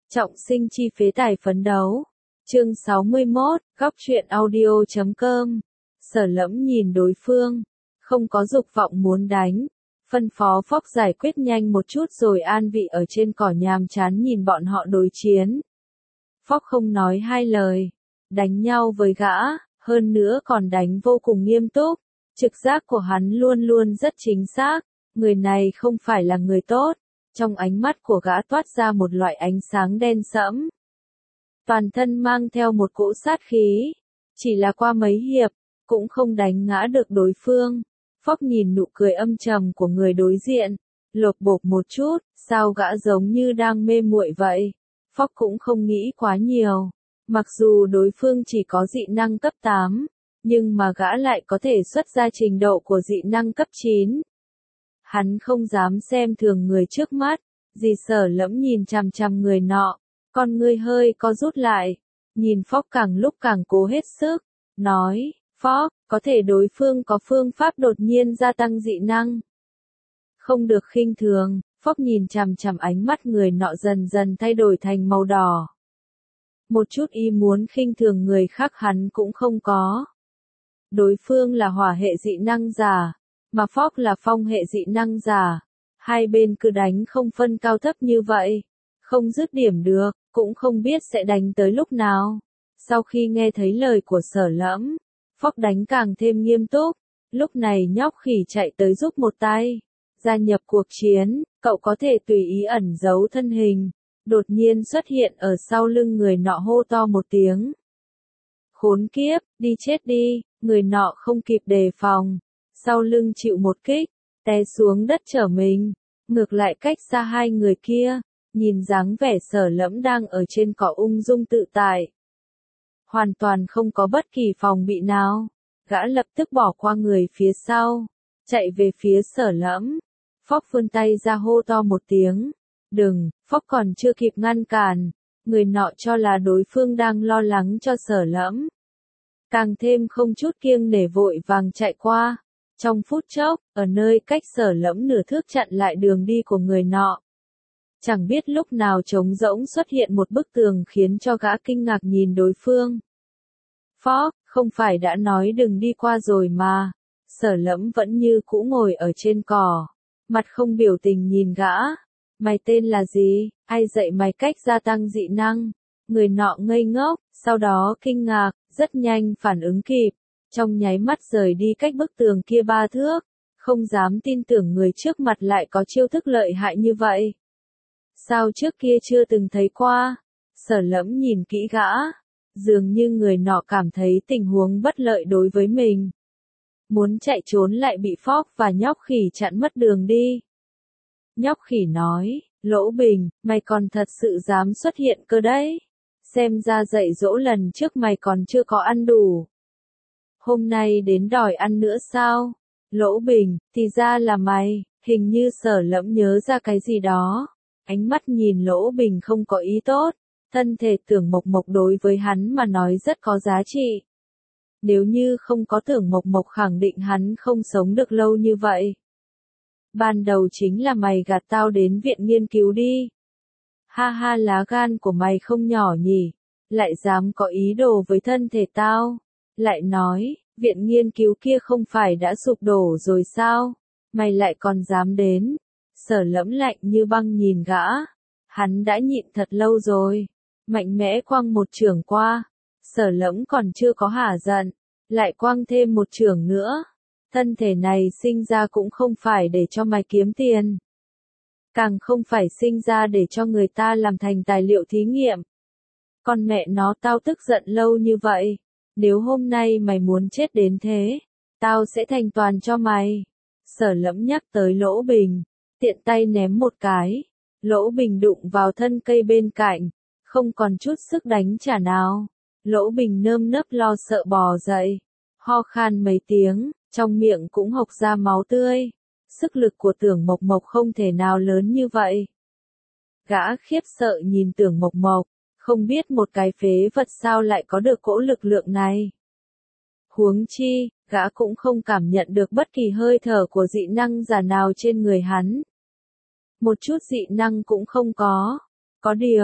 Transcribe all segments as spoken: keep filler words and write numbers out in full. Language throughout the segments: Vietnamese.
Trọng sinh chi phế tài phấn đấu. Chương sáu mươi mốt, góc truyện audio chấm com. Sở Lẫm nhìn đối phương, không có dục vọng muốn đánh, phân phó Phóc giải quyết nhanh một chút rồi an vị ở trên cỏ nhàm chán nhìn bọn họ đối chiến. Phóc không nói hai lời, đánh nhau với gã, hơn nữa còn đánh vô cùng nghiêm túc, trực giác của hắn luôn luôn rất chính xác, người này không phải là người tốt. Trong ánh mắt của gã toát ra một loại ánh sáng đen sẫm. Toàn thân mang theo một cỗ sát khí. Chỉ là qua mấy hiệp, cũng không đánh ngã được đối phương. Phóc nhìn nụ cười âm trầm của người đối diện. Lột bột một chút, sao gã giống như đang mê muội vậy. Phóc cũng không nghĩ quá nhiều. Mặc dù đối phương chỉ có dị năng cấp tám, nhưng mà gã lại có thể xuất ra trình độ của dị năng cấp chín. Hắn không dám xem thường người trước mắt, dì Sở Lẫm nhìn chằm chằm người nọ, con ngươi hơi co rút lại, nhìn Phóc càng lúc càng cố hết sức, nói, Phóc, có thể đối phương có phương pháp đột nhiên gia tăng dị năng. Không được khinh thường, Phóc nhìn chằm chằm ánh mắt người nọ dần dần thay đổi thành màu đỏ. Một chút ý muốn khinh thường người khác hắn cũng không có. Đối phương là hỏa hệ dị năng giả, mà Phóc là phong hệ dị năng giả, hai bên cứ đánh không phân cao thấp như vậy, không dứt điểm được, cũng không biết sẽ đánh tới lúc nào. Sau khi nghe thấy lời của Sở Lẫm, Phóc đánh càng thêm nghiêm túc, lúc này nhóc khỉ chạy tới giúp một tay, gia nhập cuộc chiến, cậu có thể tùy ý ẩn giấu thân hình, đột nhiên xuất hiện ở sau lưng người nọ hô to một tiếng. Khốn kiếp, đi chết đi, người nọ không kịp đề phòng. Sau lưng chịu một kích, té xuống đất trở mình, ngược lại cách xa hai người kia, nhìn dáng vẻ Sở Lẫm đang ở trên cỏ ung dung tự tại. Hoàn toàn không có bất kỳ phòng bị nào, gã lập tức bỏ qua người phía sau, chạy về phía Sở Lẫm. Phóc vươn tay ra hô to một tiếng, đừng, Phóc còn chưa kịp ngăn cản, người nọ cho là đối phương đang lo lắng cho Sở Lẫm. Càng thêm không chút kiêng nể vội vàng chạy qua. Trong phút chốc, ở nơi cách Sở Lẫm nửa thước chặn lại đường đi của người nọ. Chẳng biết lúc nào trống rỗng xuất hiện một bức tường khiến cho gã kinh ngạc nhìn đối phương. Phóc, không phải đã nói đừng đi qua rồi mà. Sở Lẫm vẫn như cũ ngồi ở trên cỏ, mặt không biểu tình nhìn gã. Mày tên là gì, ai dạy mày cách gia tăng dị năng? Người nọ ngây ngốc, sau đó kinh ngạc, rất nhanh phản ứng kịp. Trong nháy mắt rời đi cách bức tường kia ba thước, không dám tin tưởng người trước mặt lại có chiêu thức lợi hại như vậy. Sao trước kia chưa từng thấy qua? Sở Lẫm nhìn kỹ gã, dường như người nọ cảm thấy tình huống bất lợi đối với mình. Muốn chạy trốn lại bị Phóc và nhóc khỉ chặn mất đường đi. Nhóc khỉ nói, Lỗ Bình, mày còn thật sự dám xuất hiện cơ đấy. Xem ra dạy dỗ lần trước mày còn chưa có ăn đủ. Hôm nay đến đòi ăn nữa sao? Lỗ Bình, thì ra là mày, hình như Sở Lẫm nhớ ra cái gì đó. Ánh mắt nhìn Lỗ Bình không có ý tốt, thân thể Tưởng Mộc Mộc đối với hắn mà nói rất có giá trị. Nếu như không có Tưởng Mộc Mộc khẳng định hắn không sống được lâu như vậy. Ban đầu chính là mày gạt tao đến viện nghiên cứu đi. Ha ha, lá gan của mày không nhỏ nhỉ, lại dám có ý đồ với thân thể tao. Lại nói, viện nghiên cứu kia không phải đã sụp đổ rồi sao? Mày lại còn dám đến. Sở Lẫm lạnh như băng nhìn gã. Hắn đã nhịn thật lâu rồi. Mạnh mẽ quăng một chưởng qua. Sở Lẫm còn chưa có hả giận. Lại quăng thêm một chưởng nữa. Thân thể này sinh ra cũng không phải để cho mày kiếm tiền. Càng không phải sinh ra để cho người ta làm thành tài liệu thí nghiệm. Con mẹ nó, tao tức giận lâu như vậy. Nếu hôm nay mày muốn chết đến thế, tao sẽ thành toàn cho mày. Sở Lẫm nhắc tới Lỗ Bình, tiện tay ném một cái. Lỗ Bình đụng vào thân cây bên cạnh, không còn chút sức đánh trả nào. Lỗ Bình nơm nớp lo sợ bò dậy, ho khan mấy tiếng, trong miệng cũng hộc ra máu tươi. Sức lực của Tưởng Mộc Mộc không thể nào lớn như vậy. Gã khiếp sợ nhìn Tưởng Mộc Mộc. Không biết một cái phế vật sao lại có được cỗ lực lượng này. Huống chi, gã cũng không cảm nhận được bất kỳ hơi thở của dị năng giả nào trên người hắn. Một chút dị năng cũng không có. Có điều,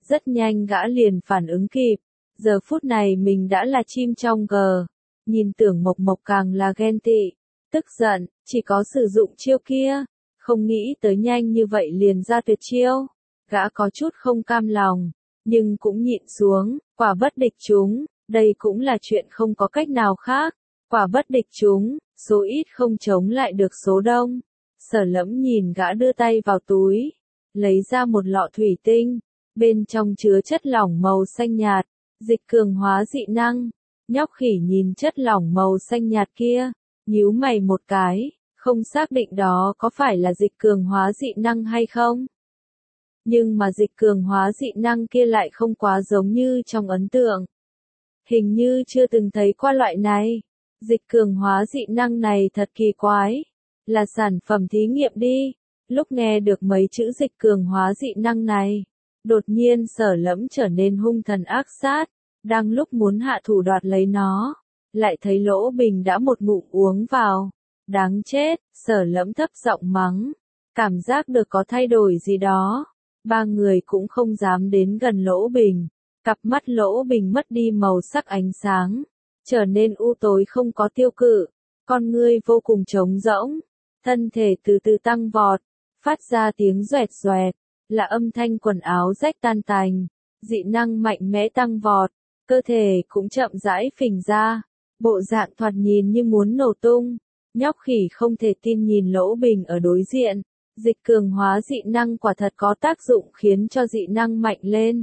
Rất nhanh gã liền phản ứng kịp, giờ phút này mình đã là chim trong gờ, nhìn Tưởng Mộc Mộc càng là ghen tị, tức giận, chỉ có sử dụng chiêu kia, không nghĩ tới nhanh như vậy liền ra tuyệt chiêu, gã có chút không cam lòng, nhưng cũng nhịn xuống, quả bất địch chúng, đây cũng là chuyện không có cách nào khác, quả bất địch chúng, số ít không chống lại được số đông. Sở Lẫm nhìn gã đưa tay vào túi, lấy ra một lọ thủy tinh, bên trong chứa chất lỏng màu xanh nhạt, dịch cường hóa dị năng. Nhóc khỉ nhìn chất lỏng màu xanh nhạt kia, nhíu mày một cái, không xác định đó có phải là dịch cường hóa dị năng hay không. Nhưng mà dịch cường hóa dị năng kia lại không quá giống như trong ấn tượng. Hình như chưa từng thấy qua loại này. Dịch cường hóa dị năng này thật kỳ quái. Là sản phẩm thí nghiệm đi. Lúc nghe được mấy chữ dịch cường hóa dị năng này, đột nhiên Sở Lẫm trở nên hung thần ác sát. Đang lúc muốn hạ thủ đoạt lấy nó, lại thấy Lỗ Bình đã một ngụm uống vào. Đáng chết, Sở Lẫm thấp giọng mắng. Cảm giác được có thay đổi gì đó. Ba người cũng không dám đến gần Lỗ Bình. Cặp mắt Lỗ Bình mất đi màu sắc ánh sáng, trở nên u tối không có tiêu cự, con ngươi vô cùng trống rỗng, thân thể từ từ tăng vọt, phát ra tiếng doẹt doẹt, là âm thanh quần áo rách tan tành, dị năng mạnh mẽ tăng vọt, cơ thể cũng chậm rãi phình ra, bộ dạng thoạt nhìn như muốn nổ tung. Nhóc khỉ không thể tin nhìn Lỗ Bình ở đối diện, dịch cường hóa dị năng quả thật có tác dụng khiến cho dị năng mạnh lên.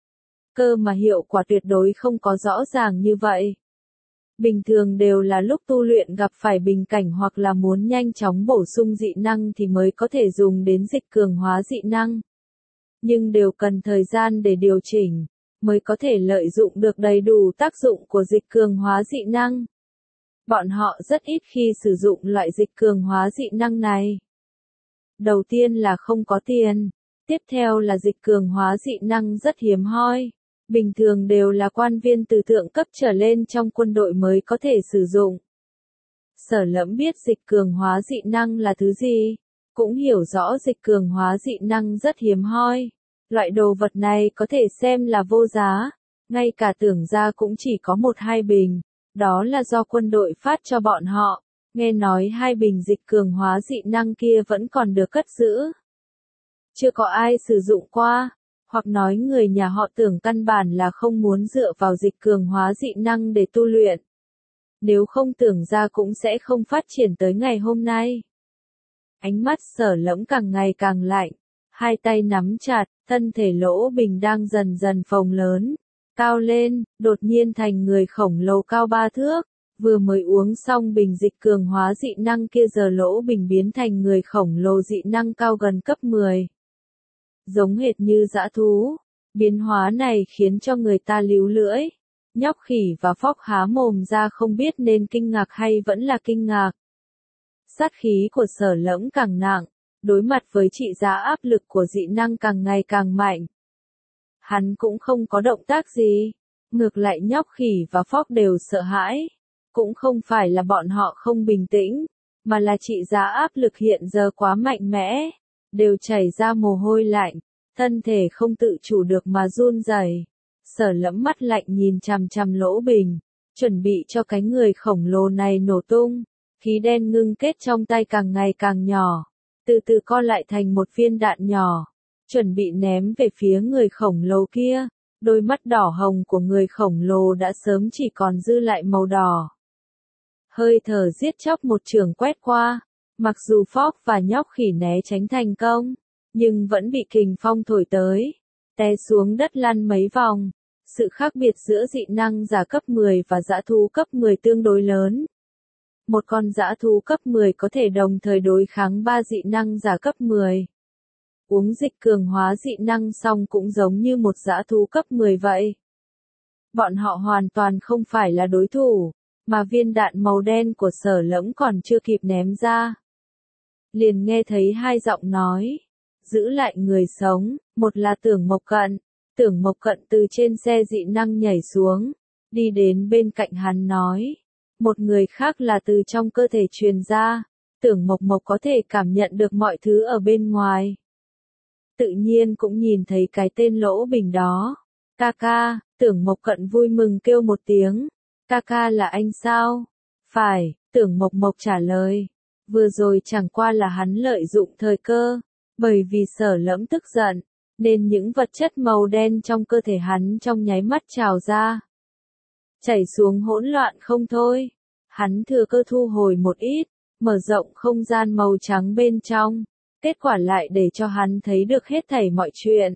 Cơ mà hiệu quả tuyệt đối không có rõ ràng như vậy. Bình thường đều là lúc tu luyện gặp phải bình cảnh hoặc là muốn nhanh chóng bổ sung dị năng thì mới có thể dùng đến dịch cường hóa dị năng. Nhưng đều cần thời gian để điều chỉnh, mới có thể lợi dụng được đầy đủ tác dụng của dịch cường hóa dị năng. Bọn họ rất ít khi sử dụng loại dịch cường hóa dị năng này. Đầu tiên là không có tiền, tiếp theo là dịch cường hóa dị năng rất hiếm hoi. Bình thường đều là quan viên từ thượng cấp trở lên trong quân đội mới có thể sử dụng. Sở Lẫm biết dịch cường hóa dị năng là thứ gì, cũng hiểu rõ dịch cường hóa dị năng rất hiếm hoi. Loại đồ vật này có thể xem là vô giá, ngay cả Tưởng gia cũng chỉ có một hai bình, đó là do quân đội phát cho bọn họ. Nghe nói hai bình dịch cường hóa dị năng kia vẫn còn được cất giữ. Chưa có ai sử dụng qua. Hoặc nói người nhà họ Tưởng căn bản là không muốn dựa vào dịch cường hóa dị năng để tu luyện. Nếu không Tưởng gia cũng sẽ không phát triển tới ngày hôm nay. Ánh mắt Sở Lẫm càng ngày càng lạnh, hai tay nắm chặt, thân thể Lỗ Bình đang dần dần phồng lớn, cao lên, đột nhiên thành người khổng lồ cao ba thước. Vừa mới uống xong bình dịch cường hóa dị năng kia giờ Lỗ Bình biến thành người khổng lồ dị năng cao gần cấp mười. Giống hệt như dã thú, biến hóa này khiến cho người ta líu lưỡi. Nhóc khỉ và Phóc há mồm ra không biết nên kinh ngạc hay vẫn là kinh ngạc. Sát khí của Sở Lẫm càng nặng, đối mặt với trị giá áp lực của dị năng càng ngày càng mạnh. Hắn cũng không có động tác gì, ngược lại nhóc khỉ và Phóc đều sợ hãi. Cũng không phải là bọn họ không bình tĩnh, mà là trị giá áp lực hiện giờ quá mạnh mẽ, đều chảy ra mồ hôi lạnh, thân thể không tự chủ được mà run rẩy. Sở Lẫm mắt lạnh nhìn chằm chằm Lỗ Bình, chuẩn bị cho cái người khổng lồ này nổ tung, khí đen ngưng kết trong tay càng ngày càng nhỏ, từ từ co lại thành một viên đạn nhỏ, chuẩn bị ném về phía người khổng lồ kia. Đôi mắt đỏ hồng của người khổng lồ đã sớm chỉ còn dư lại màu đỏ. Hơi thở giết chóc một trường quét qua, mặc dù Phóc và nhóc khỉ né tránh thành công, nhưng vẫn bị kình phong thổi tới, té xuống đất lăn mấy vòng. Sự khác biệt giữa dị năng giả cấp mười và dã thú cấp mười tương đối lớn. Một con dã thú cấp mười có thể đồng thời đối kháng ba dị năng giả cấp mười. Uống dịch cường hóa dị năng xong cũng giống như một dã thú cấp mười vậy. Bọn họ hoàn toàn không phải là đối thủ, mà viên đạn màu đen của Sở Lẫm còn chưa kịp ném ra. Liền nghe thấy hai giọng nói, giữ lại người sống, một là Tưởng Mộc Cận. Tưởng Mộc Cận từ trên xe dị năng nhảy xuống, đi đến bên cạnh hắn nói. Một người khác là từ trong cơ thể truyền ra, Tưởng Mộc Mộc có thể cảm nhận được mọi thứ ở bên ngoài. tự nhiên cũng nhìn thấy cái tên Lỗ Bình đó. Ca ca, Tưởng Mộc Cận vui mừng kêu một tiếng. Ca ca là anh sao? Phải, Tưởng Mộc Mộc trả lời. Vừa rồi chẳng qua là hắn lợi dụng thời cơ, bởi vì Sở Lẫm tức giận, nên những vật chất màu đen trong cơ thể hắn trong nháy mắt trào ra. Chảy xuống hỗn loạn không thôi. Hắn thừa cơ thu hồi một ít, mở rộng không gian màu trắng bên trong. Kết quả lại để cho hắn thấy được hết thảy mọi chuyện.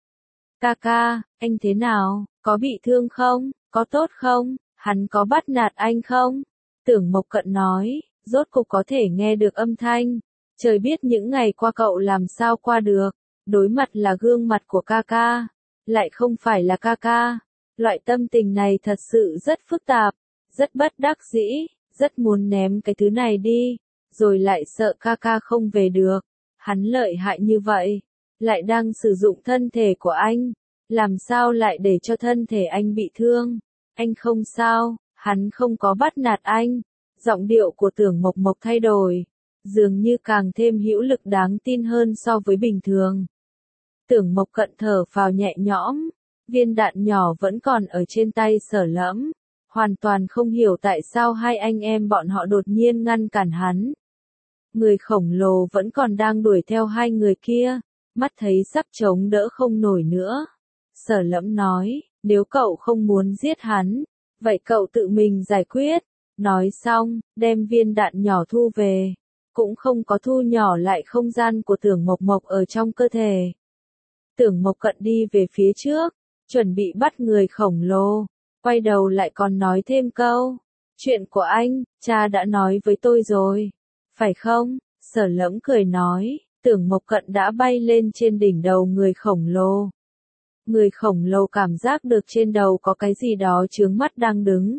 Ca ca, anh thế nào, có bị thương không, có tốt không, hắn có bắt nạt anh không? Tưởng Mộc Cận nói, rốt cục có thể nghe được âm thanh. Trời biết những ngày qua cậu làm sao qua được, đối mặt là gương mặt của ca ca, lại không phải là ca ca. Loại tâm tình này thật sự rất phức tạp, rất bất đắc dĩ, rất muốn ném cái thứ này đi, rồi lại sợ ca ca không về được. Hắn lợi hại như vậy, lại đang sử dụng thân thể của anh, làm sao lại để cho thân thể anh bị thương? Anh không sao, hắn không có bắt nạt anh. Giọng điệu của Tưởng Mộc Mộc thay đổi, dường như càng thêm hữu lực đáng tin hơn so với bình thường. Tưởng Mộc Cận thở phào nhẹ nhõm, viên đạn nhỏ vẫn còn ở trên tay Sở Lẫm, hoàn toàn không hiểu tại sao hai anh em bọn họ đột nhiên ngăn cản hắn. Người khổng lồ vẫn còn đang đuổi theo hai người kia, mắt thấy sắp chống đỡ không nổi nữa. Sở Lẫm nói, nếu cậu không muốn giết hắn, vậy cậu tự mình giải quyết. Nói xong, đem viên đạn nhỏ thu về, cũng không có thu nhỏ lại không gian của Tưởng Mộc Mộc ở trong cơ thể. Tưởng Mộc Cận đi về phía trước, chuẩn bị bắt người khổng lồ, quay đầu lại còn nói thêm câu. Chuyện của anh, cha đã nói với tôi rồi, phải không? Sở Lẫm cười nói, Tưởng Mộc Cận đã bay lên trên đỉnh đầu người khổng lồ. Người khổng lồ cảm giác được trên đầu có cái gì đó chướng mắt đang đứng.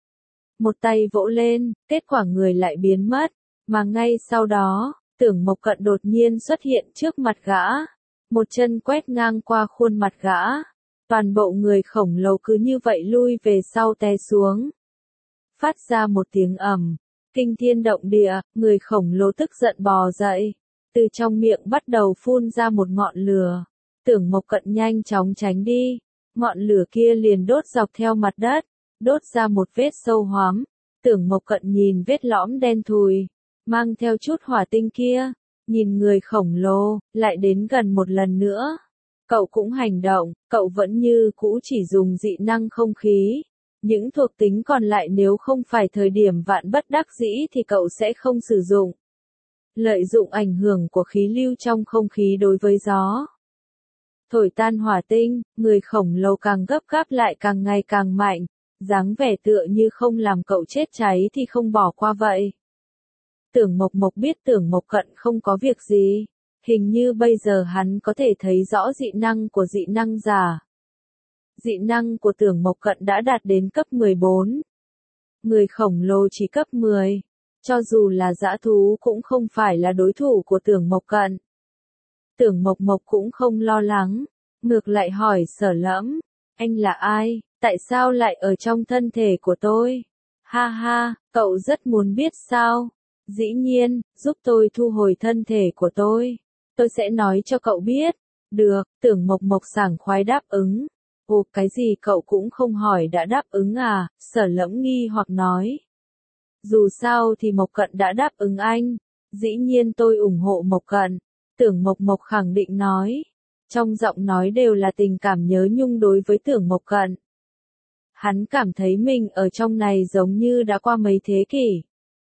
Một tay vỗ lên, kết quả người lại biến mất, mà ngay sau đó, Tưởng Mộc Cận đột nhiên xuất hiện trước mặt gã. Một chân quét ngang qua khuôn mặt gã. Toàn bộ người khổng lồ cứ như vậy lui về sau té xuống. Phát ra một tiếng ầm, kinh thiên động địa, người khổng lồ tức giận bò dậy. Từ trong miệng bắt đầu phun ra một ngọn lửa. Tưởng Mộc Cận nhanh chóng tránh đi. Ngọn lửa kia liền đốt dọc theo mặt đất, đốt ra một vết sâu hoắm. Tưởng Mộc Cận nhìn vết lõm đen thùi, mang theo chút hỏa tinh kia, nhìn người khổng lồ, lại đến gần một lần nữa. Cậu cũng hành động, cậu vẫn như cũ chỉ dùng dị năng không khí. Những thuộc tính còn lại nếu không phải thời điểm vạn bất đắc dĩ thì cậu sẽ không sử dụng. Lợi dụng ảnh hưởng của khí lưu trong không khí đối với gió. Thổi tan hỏa tinh, người khổng lồ càng gấp gáp lại càng ngày càng mạnh, dáng vẻ tựa như không làm cậu chết cháy thì không bỏ qua vậy. Tưởng Mộc Mộc biết Tưởng Mộc Cận không có việc gì, hình như bây giờ hắn có thể thấy rõ dị năng của dị năng giả. Dị năng của Tưởng Mộc Cận đã đạt đến cấp mười bốn. Người khổng lồ chỉ cấp mười, cho dù là dã thú cũng không phải là đối thủ của Tưởng Mộc Cận. Tưởng Mộc Mộc cũng không lo lắng, ngược lại hỏi Sở Lẫm, anh là ai, tại sao lại ở trong thân thể của tôi? Ha ha, cậu rất muốn biết sao? Dĩ nhiên, giúp tôi thu hồi thân thể của tôi. Tôi sẽ nói cho cậu biết. Được, Tưởng Mộc Mộc sảng khoái đáp ứng. Ồ, cái gì cậu cũng không hỏi đã đáp ứng à? Sở Lẫm nghi hoặc nói. Dù sao thì Mộc Cận đã đáp ứng anh. Dĩ nhiên tôi ủng hộ Mộc Cận. Tưởng Mộc Mộc khẳng định nói. Trong giọng nói đều là tình cảm nhớ nhung đối với Tưởng Mộc Cận. Hắn cảm thấy mình ở trong này giống như đã qua mấy thế kỷ.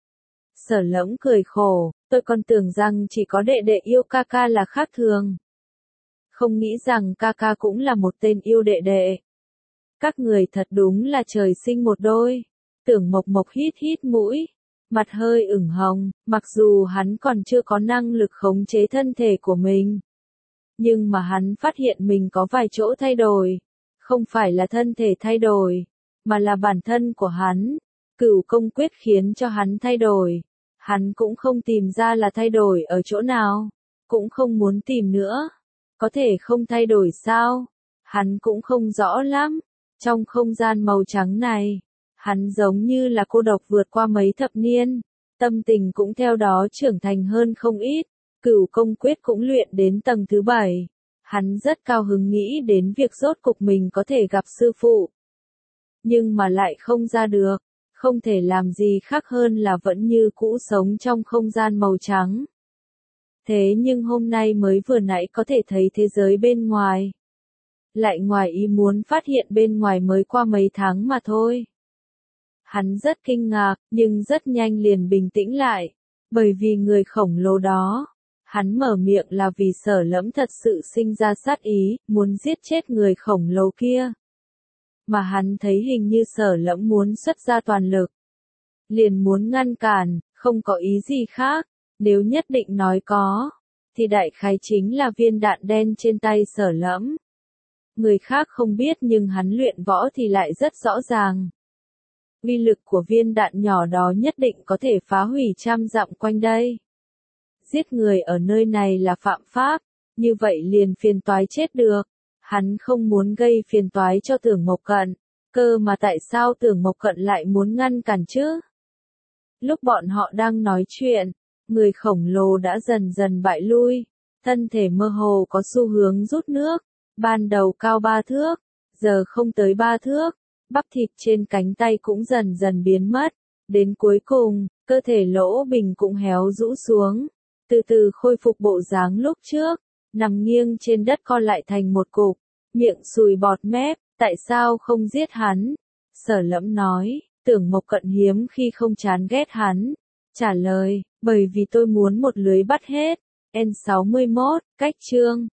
Sở Lẫm cười khổ, tôi còn tưởng rằng chỉ có đệ đệ yêu ca ca là khác thường. Không nghĩ rằng ca ca cũng là một tên yêu đệ đệ. Các người thật đúng là trời sinh một đôi. Tưởng Mộc Mộc hít hít mũi, mặt hơi ửng hồng, mặc dù hắn còn chưa có năng lực khống chế thân thể của mình. Nhưng mà hắn phát hiện mình có vài chỗ thay đổi. Không phải là thân thể thay đổi, mà là bản thân của hắn. Cửu công quyết khiến cho hắn thay đổi. Hắn cũng không tìm ra là thay đổi ở chỗ nào, cũng không muốn tìm nữa. Có thể không thay đổi sao? Hắn cũng không rõ lắm. Trong không gian màu trắng này, hắn giống như là cô độc vượt qua mấy thập niên, tâm tình cũng theo đó trưởng thành hơn không ít. Cửu công quyết cũng luyện đến tầng thứ bảy, Hắn rất cao hứng nghĩ đến việc rốt cục mình có thể gặp sư phụ. Nhưng mà lại không ra được, không thể làm gì khác hơn là vẫn như cũ sống trong không gian màu trắng. Thế nhưng hôm nay mới vừa nãy có thể thấy thế giới bên ngoài. Lại ngoài ý muốn phát hiện bên ngoài mới qua mấy tháng mà thôi. Hắn rất kinh ngạc, nhưng rất nhanh liền bình tĩnh lại. Bởi vì người khổng lồ đó, hắn mở miệng là vì Sở Lẫm thật sự sinh ra sát ý, muốn giết chết người khổng lồ kia. Mà hắn thấy hình như Sở Lẫm muốn xuất ra toàn lực. Liền muốn ngăn cản, không có ý gì khác. Nếu nhất định nói có, thì đại khái chính là viên đạn đen trên tay Sở Lẫm. Người khác không biết nhưng hắn luyện võ thì lại rất rõ ràng. Uy lực của viên đạn nhỏ đó nhất định có thể phá hủy trăm dặm quanh đây. Giết người ở nơi này là phạm pháp, như vậy liền phiền toái chết được. Hắn không muốn gây phiền toái cho Tưởng Mộc Cận, cơ mà tại sao Tưởng Mộc Cận lại muốn ngăn cản chứ? Lúc bọn họ đang nói chuyện, người khổng lồ đã dần dần bại lui, thân thể mơ hồ có xu hướng rút nước, ban đầu cao ba thước, giờ không tới ba thước, bắp thịt trên cánh tay cũng dần dần biến mất, đến cuối cùng, cơ thể Lỗ Bình cũng héo rũ xuống, từ từ khôi phục bộ dáng lúc trước, nằm nghiêng trên đất co lại thành một cục, miệng sùi bọt mép, tại sao không giết hắn? Sở Lẫm nói, Tưởng Mộc Cận hiếm khi không chán ghét hắn, trả lời, bởi vì tôi muốn một lưới bắt hết. N sáu mươi mốt, cách chương